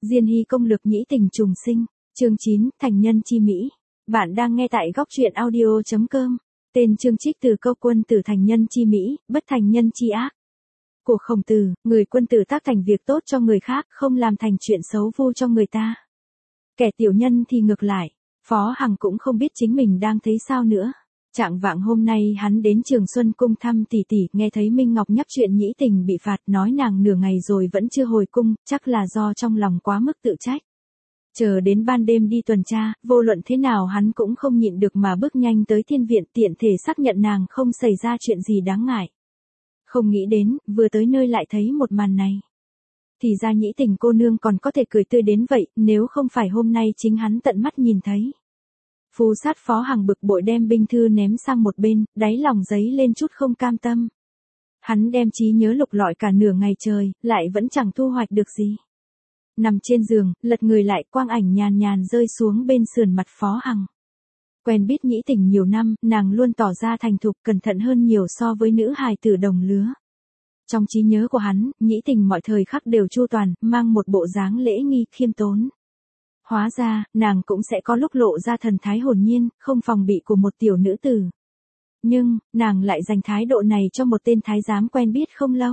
Diên hy công lược nhĩ tình trùng sinh, chương 9, thành nhân chi mỹ. Bạn đang nghe tại góc truyện audio.com. Tên chương trích từ câu quân tử thành nhân chi mỹ, bất thành nhân chi ác. Của Khổng Tử, người quân tử tác thành việc tốt cho người khác, không làm thành chuyện xấu vu cho người ta. Kẻ tiểu nhân thì ngược lại, Phó Hằng cũng không biết chính mình đang thấy sao nữa. Trạng vạng hôm nay hắn đến Trường Xuân cung thăm tỷ tỷ, nghe thấy Minh Ngọc nhắc chuyện nhĩ tình bị phạt, nói nàng nửa ngày rồi vẫn chưa hồi cung, chắc là do trong lòng quá mức tự trách. Chờ đến ban đêm đi tuần tra, vô luận thế nào hắn cũng không nhịn được mà bước nhanh tới thiên viện, tiện thể xác nhận nàng không xảy ra chuyện gì đáng ngại. Không nghĩ đến, vừa tới nơi lại thấy một màn này. Thì ra nhĩ tình cô nương còn có thể cười tươi đến vậy, nếu không phải hôm nay chính hắn tận mắt nhìn thấy. Phu sát Phó Hằng bực bội đem binh thư ném sang một bên, đáy lòng dấy lên chút không cam tâm. Hắn đem trí nhớ lục lọi cả nửa ngày trời, lại vẫn chẳng thu hoạch được gì. Nằm trên giường, lật người lại, quang ảnh nhàn nhàn rơi xuống bên sườn mặt Phó Hằng. Quen biết nhĩ tình nhiều năm, nàng luôn tỏ ra thành thục, cẩn thận hơn nhiều so với nữ hài tử đồng lứa. Trong trí nhớ của hắn, nhĩ tình mọi thời khắc đều chu toàn, mang một bộ dáng lễ nghi, khiêm tốn. Hóa ra, nàng cũng sẽ có lúc lộ ra thần thái hồn nhiên, không phòng bị của một tiểu nữ tử. Nhưng, nàng lại dành thái độ này cho một tên thái giám quen biết không lâu.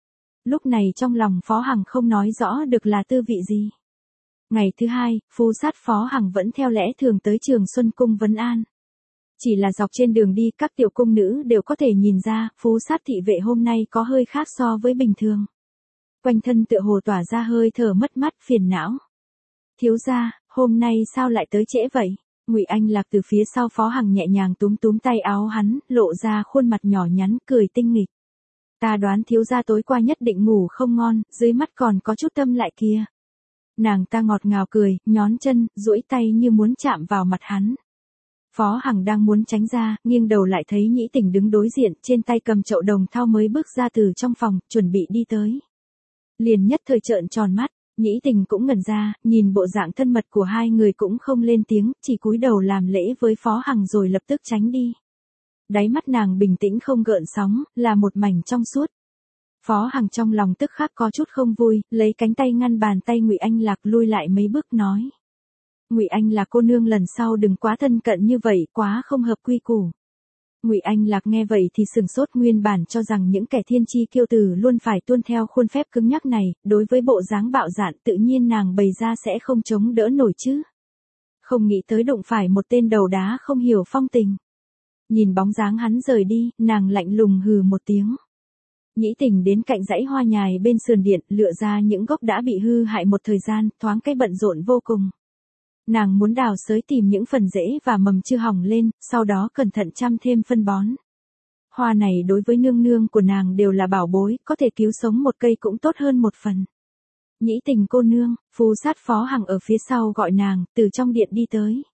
Lúc này trong lòng Phó Hằng không nói rõ được là tư vị gì. Ngày thứ hai, phu sát Phó Hằng vẫn theo lẽ thường tới Trường Xuân cung vấn an. Chỉ là dọc trên đường đi, các tiểu cung nữ đều có thể nhìn ra, phu sát thị vệ hôm nay có hơi khác so với bình thường. Quanh thân tựa hồ tỏa ra hơi thở mất mát, phiền não. Thiếu gia, hôm nay sao lại tới trễ vậy? Ngụy Anh Lạc từ phía sau Phó Hằng nhẹ nhàng túm túm tay áo hắn, lộ ra khuôn mặt nhỏ nhắn, cười tinh nghịch. Ta đoán thiếu gia tối qua nhất định ngủ không ngon, dưới mắt còn có chút tâm lại kia. Nàng ta ngọt ngào cười, nhón chân, duỗi tay như muốn chạm vào mặt hắn. Phó Hằng đang muốn tránh ra, nghiêng đầu lại thấy nhĩ tình đứng đối diện, trên tay cầm chậu đồng thau mới bước ra từ trong phòng, chuẩn bị đi tới. Liền nhất thời trợn tròn mắt. Nhĩ tình cũng ngẩn ra, nhìn bộ dạng thân mật của hai người cũng không lên tiếng, chỉ cúi đầu làm lễ với Phó Hằng rồi lập tức tránh đi. Đáy mắt nàng bình tĩnh không gợn sóng, là một mảnh trong suốt. Phó Hằng trong lòng tức khắc có chút không vui, lấy cánh tay ngăn bàn tay Ngụy Anh Lạc lui lại mấy bước nói. Ngụy Anh Lạc cô nương lần sau đừng quá thân cận như vậy, quá không hợp quy củ. Ngụy Anh Lạc nghe vậy thì sừng sốt, nguyên bản cho rằng những kẻ thiên chi kiêu tử luôn phải tuân theo khuôn phép cứng nhắc này, đối với bộ dáng bạo dạn tự nhiên nàng bày ra sẽ không chống đỡ nổi chứ. Không nghĩ tới đụng phải một tên đầu đá không hiểu phong tình. Nhìn bóng dáng hắn rời đi, nàng lạnh lùng hừ một tiếng. Nhĩ tình đến cạnh dãy hoa nhài bên sườn điện, lựa ra những gốc đã bị hư hại một thời gian, thoáng cái bận rộn vô cùng. Nàng muốn đào xới tìm những phần rễ và mầm chưa hỏng lên, sau đó cẩn thận chăm thêm phân bón. Hoa này đối với nương nương của nàng đều là bảo bối, có thể cứu sống một cây cũng tốt hơn một phần. Nhĩ tình cô nương, phu sát Phó Hằng ở phía sau gọi nàng, từ trong điện đi tới.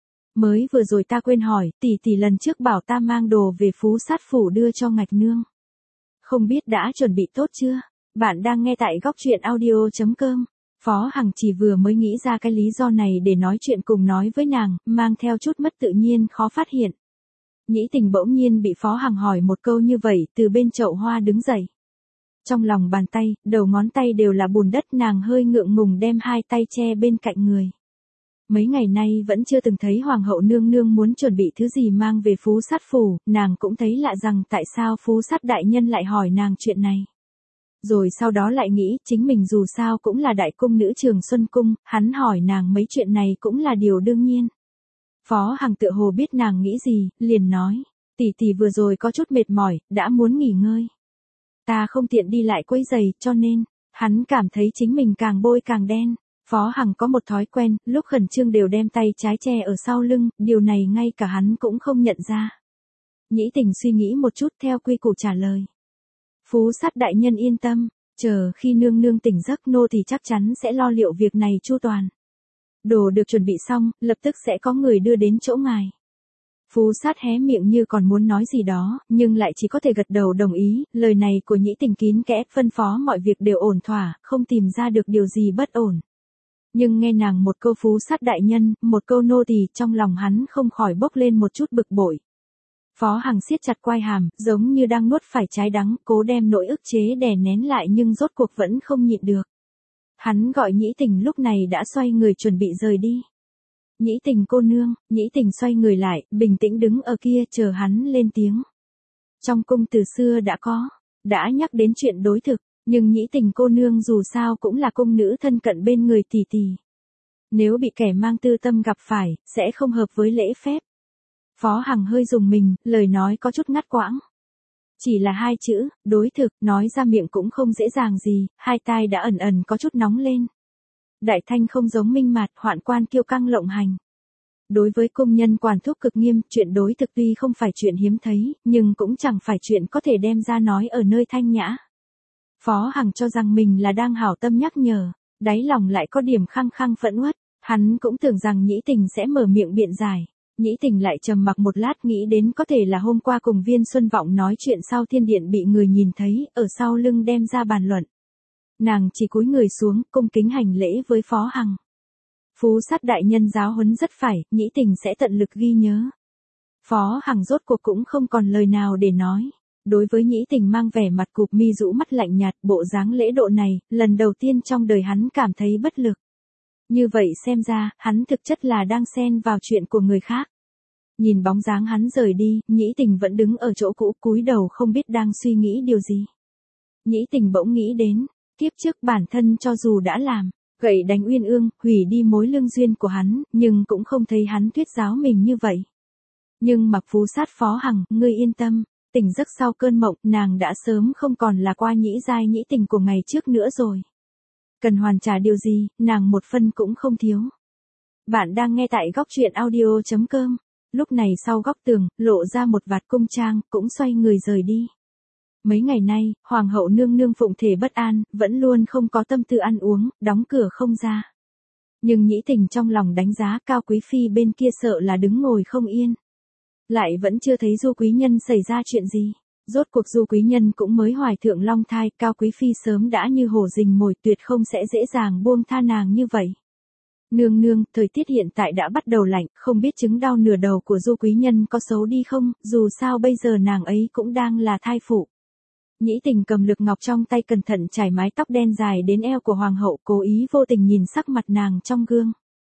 Mới vừa rồi ta quên hỏi, tỷ lần trước bảo ta mang đồ về phú sát phủ đưa cho ngạch nương. Không biết đã chuẩn bị tốt chưa? Bạn đang nghe tại góc truyện audio.com. Phó Hằng chỉ vừa mới nghĩ ra cái lý do này để nói chuyện cùng nói với nàng, mang theo chút mất tự nhiên khó phát hiện. Nhĩ tình bỗng nhiên bị Phó Hằng hỏi một câu như vậy, từ bên chậu hoa đứng dậy. Trong lòng bàn tay, đầu ngón tay đều là bùn đất, nàng hơi ngượng ngùng đem hai tay che bên cạnh người. Mấy ngày nay vẫn chưa từng thấy Hoàng hậu nương nương muốn chuẩn bị thứ gì mang về phú sát phủ, nàng cũng thấy lạ rằng tại sao phú sát đại nhân lại hỏi nàng chuyện này. Rồi sau đó lại nghĩ, chính mình dù sao cũng là đại cung nữ Trường Xuân cung, hắn hỏi nàng mấy chuyện này cũng là điều đương nhiên. Phó Hằng tựa hồ biết nàng nghĩ gì, liền nói, tỷ vừa rồi có chút mệt mỏi, đã muốn nghỉ ngơi. Ta không tiện đi lại quấy giày, cho nên, hắn cảm thấy chính mình càng bôi càng đen. Phó Hằng có một thói quen, lúc khẩn trương đều đem tay trái che ở sau lưng, điều này ngay cả hắn cũng không nhận ra. Nhĩ tình suy nghĩ một chút, theo quy củ trả lời. Phú sát đại nhân yên tâm, chờ khi nương nương tỉnh giấc nô thì chắc chắn sẽ lo liệu việc này chu toàn. Đồ được chuẩn bị xong, lập tức sẽ có người đưa đến chỗ ngài. Phú sát hé miệng như còn muốn nói gì đó, nhưng lại chỉ có thể gật đầu đồng ý, lời này của nhĩ tình kín kẽ, phân phó mọi việc đều ổn thỏa, không tìm ra được điều gì bất ổn. Nhưng nghe nàng một câu phú sát đại nhân, một câu nô tỳ, trong lòng hắn không khỏi bốc lên một chút bực bội. Phó Hằng siết chặt quai hàm, giống như đang nuốt phải trái đắng, cố đem nỗi ức chế đè nén lại nhưng rốt cuộc vẫn không nhịn được. Hắn gọi Nhĩ Tình lúc này đã xoay người chuẩn bị rời đi. Nhĩ Tình cô nương, Nhĩ Tình xoay người lại, bình tĩnh đứng ở kia chờ hắn lên tiếng. Trong cung từ xưa đã nhắc đến chuyện đối thực, nhưng Nhĩ Tình cô nương dù sao cũng là cung nữ thân cận bên người tỷ tỷ. Nếu bị kẻ mang tư tâm gặp phải, sẽ không hợp với lễ phép. Phó Hằng hơi rùng mình, lời nói có chút ngắt quãng. Chỉ là 2 chữ, đối thực, nói ra miệng cũng không dễ dàng gì, hai tai đã ẩn ẩn có chút nóng lên. Đại Thanh không giống Minh Mạt, hoạn quan kiêu căng lộng hành. Đối với công nhân quản thúc cực nghiêm, chuyện đối thực tuy không phải chuyện hiếm thấy, nhưng cũng chẳng phải chuyện có thể đem ra nói ở nơi thanh nhã. Phó Hằng cho rằng mình là đang hảo tâm nhắc nhở, đáy lòng lại có điểm khăng khăng phẫn uất, hắn cũng tưởng rằng Nhĩ Tình sẽ mở miệng biện giải. Nhĩ Tình lại trầm mặc một lát nghĩ đến có thể là hôm qua cùng Viên Xuân Vọng nói chuyện sau thiên điện bị người nhìn thấy, ở sau lưng đem ra bàn luận. Nàng chỉ cúi người xuống, cung kính hành lễ với Phó Hằng. Phú Sát đại nhân giáo huấn rất phải, Nhĩ Tình sẽ tận lực ghi nhớ. Phó Hằng rốt cuộc cũng không còn lời nào để nói. Đối với Nhĩ Tình mang vẻ mặt cụp mi rũ mắt lạnh nhạt, bộ dáng lễ độ này, lần đầu tiên trong đời hắn cảm thấy bất lực. Như vậy xem ra, hắn thực chất là đang xen vào chuyện của người khác. Nhìn bóng dáng hắn rời đi, Nhĩ Tình vẫn đứng ở chỗ cũ cúi đầu không biết đang suy nghĩ điều gì. Nhĩ Tình bỗng nghĩ đến, kiếp trước bản thân cho dù đã làm, gậy đánh Uyên Ương, hủy đi mối lương duyên của hắn, nhưng cũng không thấy hắn thuyết giáo mình như vậy. Nhưng mặc Phú Sát Phó Hằng, ngươi yên tâm, tỉnh giấc sau cơn mộng, nàng đã sớm không còn là qua nhĩ giai Nhĩ Tình của ngày trước nữa rồi. Cần hoàn trả điều gì, nàng một phân cũng không thiếu. Bạn đang nghe tại góc truyện audio.com. Lúc này sau góc tường, lộ ra một vạt cung trang, cũng xoay người rời đi. Mấy ngày nay, Hoàng hậu nương nương phụng thể bất an, vẫn luôn không có tâm tư ăn uống, đóng cửa không ra. Nhưng Nhĩ Tình trong lòng đánh giá Cao Quý Phi bên kia sợ là đứng ngồi không yên. Lại vẫn chưa thấy Du Quý Nhân xảy ra chuyện gì. Rốt cuộc Du Quý Nhân cũng mới hoài thượng long thai, Cao Quý Phi sớm đã như hổ rình mồi, tuyệt không sẽ dễ dàng buông tha nàng như vậy. Nương nương, thời tiết hiện tại đã bắt đầu lạnh, không biết chứng đau nửa đầu của Du Quý Nhân có xấu đi không, dù sao bây giờ nàng ấy cũng đang là thai phụ. Nhĩ Tình cầm lược ngọc trong tay cẩn thận trải mái tóc đen dài đến eo của Hoàng hậu, cố ý vô tình nhìn sắc mặt nàng trong gương.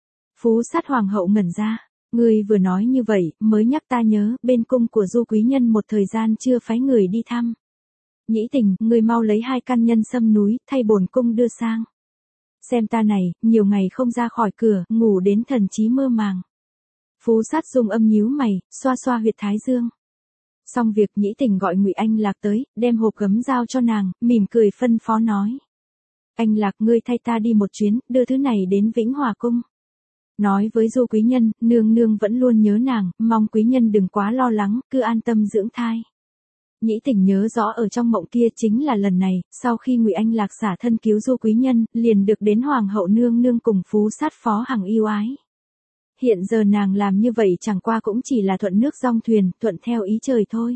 Phú Sát Hoàng hậu ngẩn ra. Ngươi vừa nói như vậy, mới nhắc ta nhớ, bên cung của Du Quý Nhân một thời gian chưa phái người đi thăm. Nhĩ Tình, ngươi mau lấy 2 căn nhân sâm núi, thay bổn cung đưa sang. Xem ta này, nhiều ngày không ra khỏi cửa, ngủ đến thần trí mơ màng. Phú Sát dùng âm nhíu mày, xoa xoa huyệt thái dương. Xong việc Nhĩ Tình gọi Ngụy Anh Lạc tới, đem hộp gấm giao cho nàng, mỉm cười phân phó nói. Anh Lạc, ngươi thay ta đi một chuyến, đưa thứ này đến Vĩnh Hòa Cung. Nói với Du Quý Nhân, nương nương vẫn luôn nhớ nàng, mong quý nhân đừng quá lo lắng, cứ an tâm dưỡng thai. Nhĩ Tình nhớ rõ ở trong mộng kia chính là lần này, sau khi Ngụy Anh Lạc xả thân cứu Du Quý Nhân, liền được đến Hoàng hậu nương nương cùng Phú Sát Phó Hằng yêu ái. Hiện giờ nàng làm như vậy chẳng qua cũng chỉ là thuận nước dong thuyền, thuận theo ý trời thôi.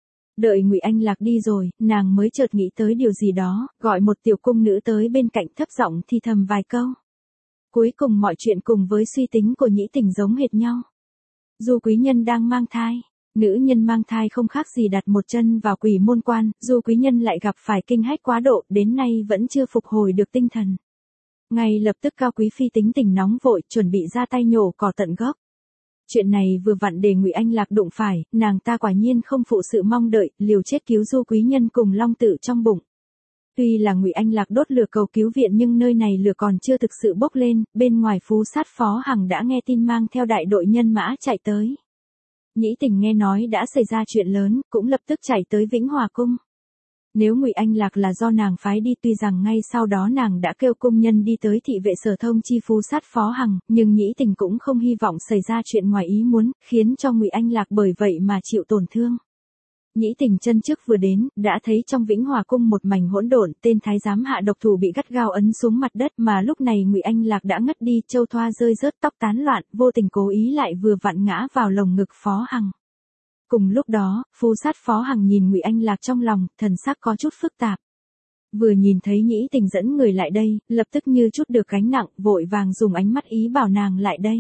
Đợi Ngụy Anh Lạc đi rồi, nàng mới chợt nghĩ tới điều gì đó, gọi một tiểu cung nữ tới bên cạnh thấp giọng thì thầm vài câu. Cuối cùng mọi chuyện cùng với suy tính của Nhĩ Tình giống hệt nhau. Du Quý Nhân đang mang thai. Nữ nhân mang thai không khác gì đặt một chân vào quỷ môn quan, Du Quý Nhân lại gặp phải kinh hách quá độ, đến nay vẫn chưa phục hồi được tinh thần. Ngay lập tức Cao Quý Phi tính tình nóng vội, chuẩn bị ra tay nhổ cỏ tận gốc. Chuyện này vừa vặn để Ngụy Anh Lạc đụng phải, nàng ta quả nhiên không phụ sự mong đợi, liều chết cứu Du Quý Nhân cùng long tự trong bụng. Tuy là Ngụy Anh Lạc đốt lửa cầu cứu viện nhưng nơi này lửa còn chưa thực sự bốc lên, bên ngoài Phú Sát Phó Hằng đã nghe tin mang theo đại đội nhân mã chạy tới. Nhĩ Tình nghe nói đã xảy ra chuyện lớn, cũng lập tức chạy tới Vĩnh Hòa Cung. Nếu Ngụy Anh Lạc là do nàng phái đi, tuy rằng ngay sau đó nàng đã kêu cung nhân đi tới thị vệ sở thông chi Phú Sát Phó Hằng, nhưng Nhĩ Tình cũng không hy vọng xảy ra chuyện ngoài ý muốn, khiến cho Ngụy Anh Lạc bởi vậy mà chịu tổn thương. Nhĩ Tình chân trước vừa đến, đã thấy trong Vĩnh Hòa Cung một mảnh hỗn độn, tên thái giám hạ độc thủ bị gắt gao ấn xuống mặt đất, mà lúc này Ngụy Anh Lạc đã ngất đi, châu thoa rơi rớt, tóc tán loạn, vô tình cố ý lại vừa vặn ngã vào lồng ngực Phó Hằng. Cùng lúc đó, Phú Sát Phó Hằng nhìn Ngụy Anh Lạc trong lòng, thần sắc có chút phức tạp. Vừa nhìn thấy Nhĩ Tình dẫn người lại đây, lập tức như chút được gánh nặng, vội vàng dùng ánh mắt ý bảo nàng lại đây.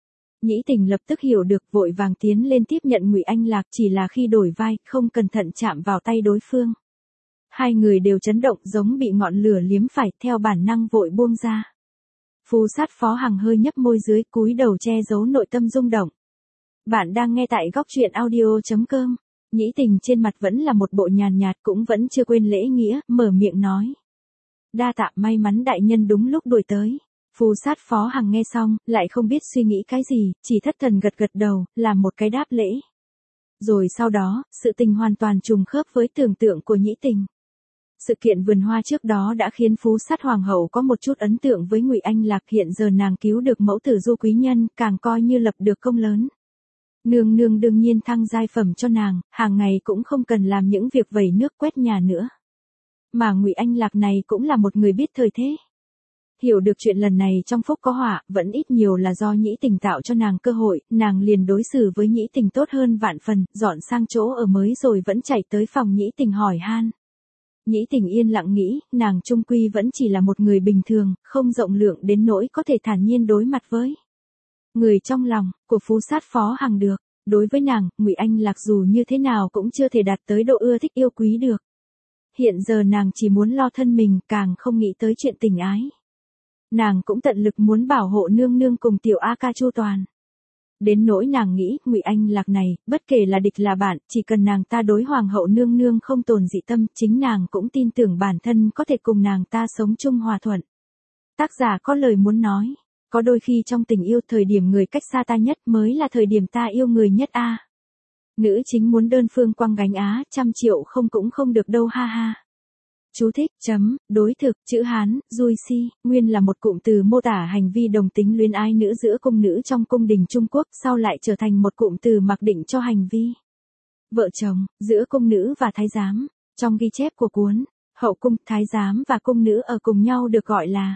Nhĩ Tình lập tức hiểu được, vội vàng tiến lên tiếp nhận Ngụy Anh Lạc, chỉ là khi đổi vai, không cẩn thận chạm vào tay đối phương. Hai người đều chấn động giống bị ngọn lửa liếm phải, theo bản năng vội buông ra. Phù sát Phó Hằng hơi nhấp môi dưới, cúi đầu che giấu nội tâm rung động. Bạn đang nghe tại góc truyện audio.com. Nhĩ Tình trên mặt vẫn là một bộ nhàn nhạt, cũng vẫn chưa quên lễ nghĩa, mở miệng nói. Đa tạ, may mắn đại nhân đúng lúc đuổi tới. Phù sát Phó Hằng nghe xong, lại không biết suy nghĩ cái gì, chỉ thất thần gật gật đầu, làm một cái đáp lễ. Rồi sau đó, sự tình hoàn toàn trùng khớp với tưởng tượng của Nhĩ Tình. Sự kiện vườn hoa trước đó đã khiến Phú sát Hoàng hậu có một chút ấn tượng với Ngụy Anh Lạc, hiện giờ nàng cứu được mẫu tử Du quý nhân, càng coi như lập được công lớn. Nương nương đương nhiên thăng giai phẩm cho nàng, hàng ngày cũng không cần làm những việc vẩy nước quét nhà nữa. Mà Ngụy Anh Lạc này cũng là một người biết thời thế. Hiểu được chuyện lần này trong phúc có họa, vẫn ít nhiều là do Nhĩ Tình tạo cho nàng cơ hội, nàng liền đối xử với Nhĩ Tình tốt hơn vạn phần, dọn sang chỗ ở mới rồi vẫn chạy tới phòng Nhĩ Tình hỏi han. Nhĩ Tình yên lặng nghĩ, nàng chung quy vẫn chỉ là một người bình thường, không rộng lượng đến nỗi có thể thản nhiên đối mặt với người trong lòng của Phú sát Phó Hằng được. Đối với nàng, Ngụy Anh Lạc dù như thế nào cũng chưa thể đạt tới độ ưa thích yêu quý được. Hiện giờ nàng chỉ muốn lo thân mình, càng không nghĩ tới chuyện tình ái. Nàng cũng tận lực muốn bảo hộ nương nương cùng tiểu A Ca chu toàn. Đến nỗi nàng nghĩ, Ngụy Anh Lạc này, bất kể là địch là bạn, chỉ cần nàng ta đối hoàng hậu nương nương không tồn dị tâm, chính nàng cũng tin tưởng bản thân có thể cùng nàng ta sống chung hòa thuận. Tác giả có lời muốn nói, có đôi khi trong tình yêu, thời điểm người cách xa ta nhất mới là thời điểm ta yêu người nhất a. Nữ chính muốn đơn phương quăng gánh á, 100 triệu không cũng không được đâu ha ha. Chú thích, đối thực, chữ Hán, Dui Si, nguyên là một cụm từ mô tả hành vi đồng tính luyến ái nữ giữa cung nữ trong cung đình Trung Quốc, sau lại trở thành một cụm từ mặc định cho hành vi vợ chồng, giữa cung nữ và thái giám. Trong ghi chép của cuốn, hậu cung, thái giám và cung nữ ở cùng nhau được gọi là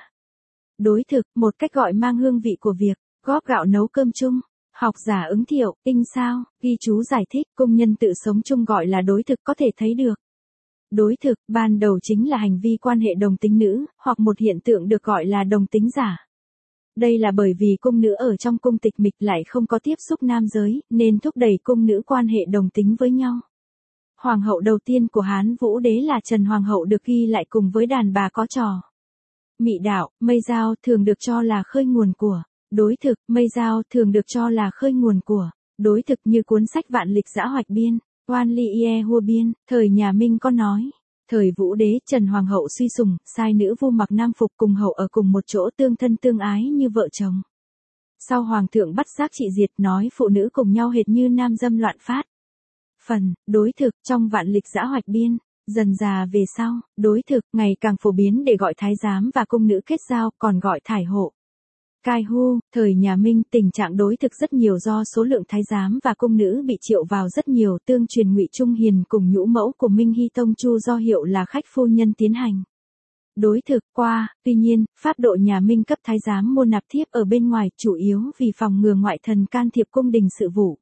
đối thực, một cách gọi mang hương vị của việc góp gạo nấu cơm chung. Học giả Ứng Thiệu, in sao, ghi chú giải thích, công nhân tự sống chung gọi là đối thực, có thể thấy được. Đối thực, ban đầu chính là hành vi quan hệ đồng tính nữ, hoặc một hiện tượng được gọi là đồng tính giả. Đây là bởi vì cung nữ ở trong cung tịch mịch lại không có tiếp xúc nam giới, nên thúc đẩy cung nữ quan hệ đồng tính với nhau. Hoàng hậu đầu tiên của Hán Vũ Đế là Trần Hoàng hậu được ghi lại cùng với đàn bà có trò mị đạo, mây dao thường được cho là khơi nguồn của đối thực, mây dao thường được cho là khơi nguồn của đối thực, như cuốn sách Vạn Lịch Giã Hoạch Biên. Oan Ly Ie Hua Biên, thời nhà Minh có nói, thời Vũ Đế, Trần Hoàng hậu suy sủng, sai nữ vu mặc nam phục cùng hậu ở cùng một chỗ, tương thân tương ái như vợ chồng. Sau Hoàng thượng bắt xác trị diệt, nói phụ nữ cùng nhau hệt như nam dâm loạn phát. Phần, đối thực, trong Vạn Lịch Giã Hoạch Biên, dần già về sau, đối thực, ngày càng phổ biến để gọi thái giám và cung nữ kết giao, còn gọi thải hộ. Cai hu, thời nhà Minh, tình trạng đối thực rất nhiều do số lượng thái giám và cung nữ bị triệu vào rất nhiều, tương truyền Ngụy Trung Hiền cùng nhũ mẫu của Minh Hy Tông Chu do hiệu là khách phu nhân tiến hành đối thực qua, tuy nhiên, pháp độ nhà Minh cấp thái giám mua nạp thiếp ở bên ngoài, chủ yếu vì phòng ngừa ngoại thần can thiệp cung đình sự vụ.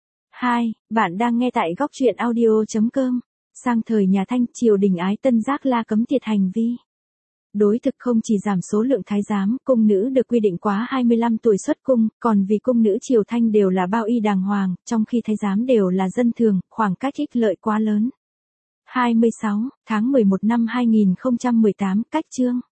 2. Bạn đang nghe tại góc truyện audio.com. Sang thời nhà Thanh, triều đình ái tân giác la cấm tiệt hành vi đối thực, không chỉ giảm số lượng thái giám, cung nữ được quy định quá 25 tuổi xuất cung, còn vì cung nữ triều Thanh đều là bao y đàng hoàng, trong khi thái giám đều là dân thường, khoảng cách ích lợi quá lớn. 26, tháng 11 năm 2018, cách chương